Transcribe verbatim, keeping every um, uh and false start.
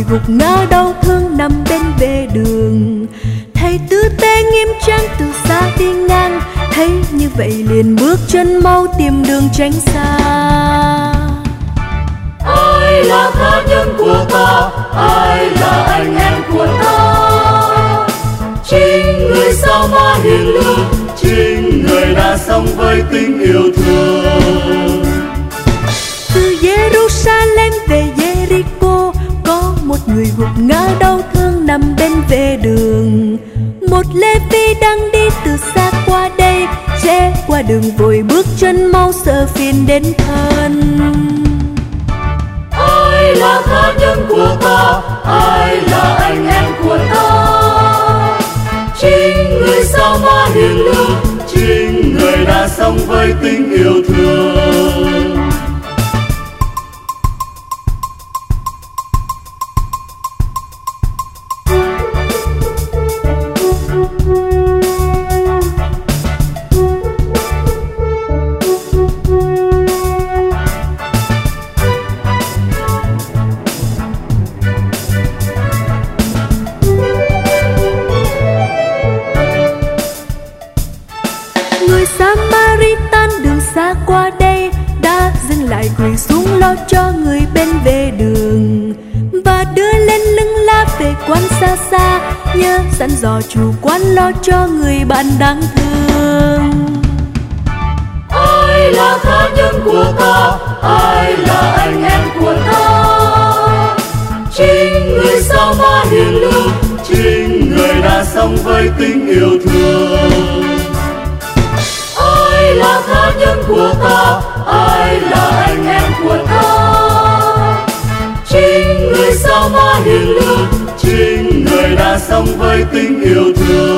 người gục ngã đau thương nằm bên vệ đường. Thầy tư tế nghiêm trang từ xa đi ngang, thấy như vậy liền bước chân mau tìm đường tránh xa. Ai là tha nhân của ta, ai là anh em của ta? Chính người sao mà hiền lương, chính người đã sống với tình yêu thương. Từ Jerusalem về Jericho, có một người gục ngã đau thương nằm bên vệ đường. Một Lê Vi đang đi từ xa qua đây, rẽ qua đường vội bước chân mau sợ phiền đến thân. Ai là tha nhân của ta, ai là anh em của ta? Chính người sao mà hiền lương, chính người đã sống với tình yêu thương. Người Samaritan đường xa qua đây đã dừng lại quỳ xuống lo cho người bên vệ đường, và đưa lên lưng la về quán xa xa, nhớ dặn dò chủ quán lo cho người bạn đáng thương. Ai là tha nhân của ta, ai là anh em của ta? Chính người sao mà hiền lương, chính người đã sống với tình yêu thương. Ai là tha nhân của ta, ai là anh em của ta? Chính người sao mà hiền lương, chính người đã sống với tình yêu thương.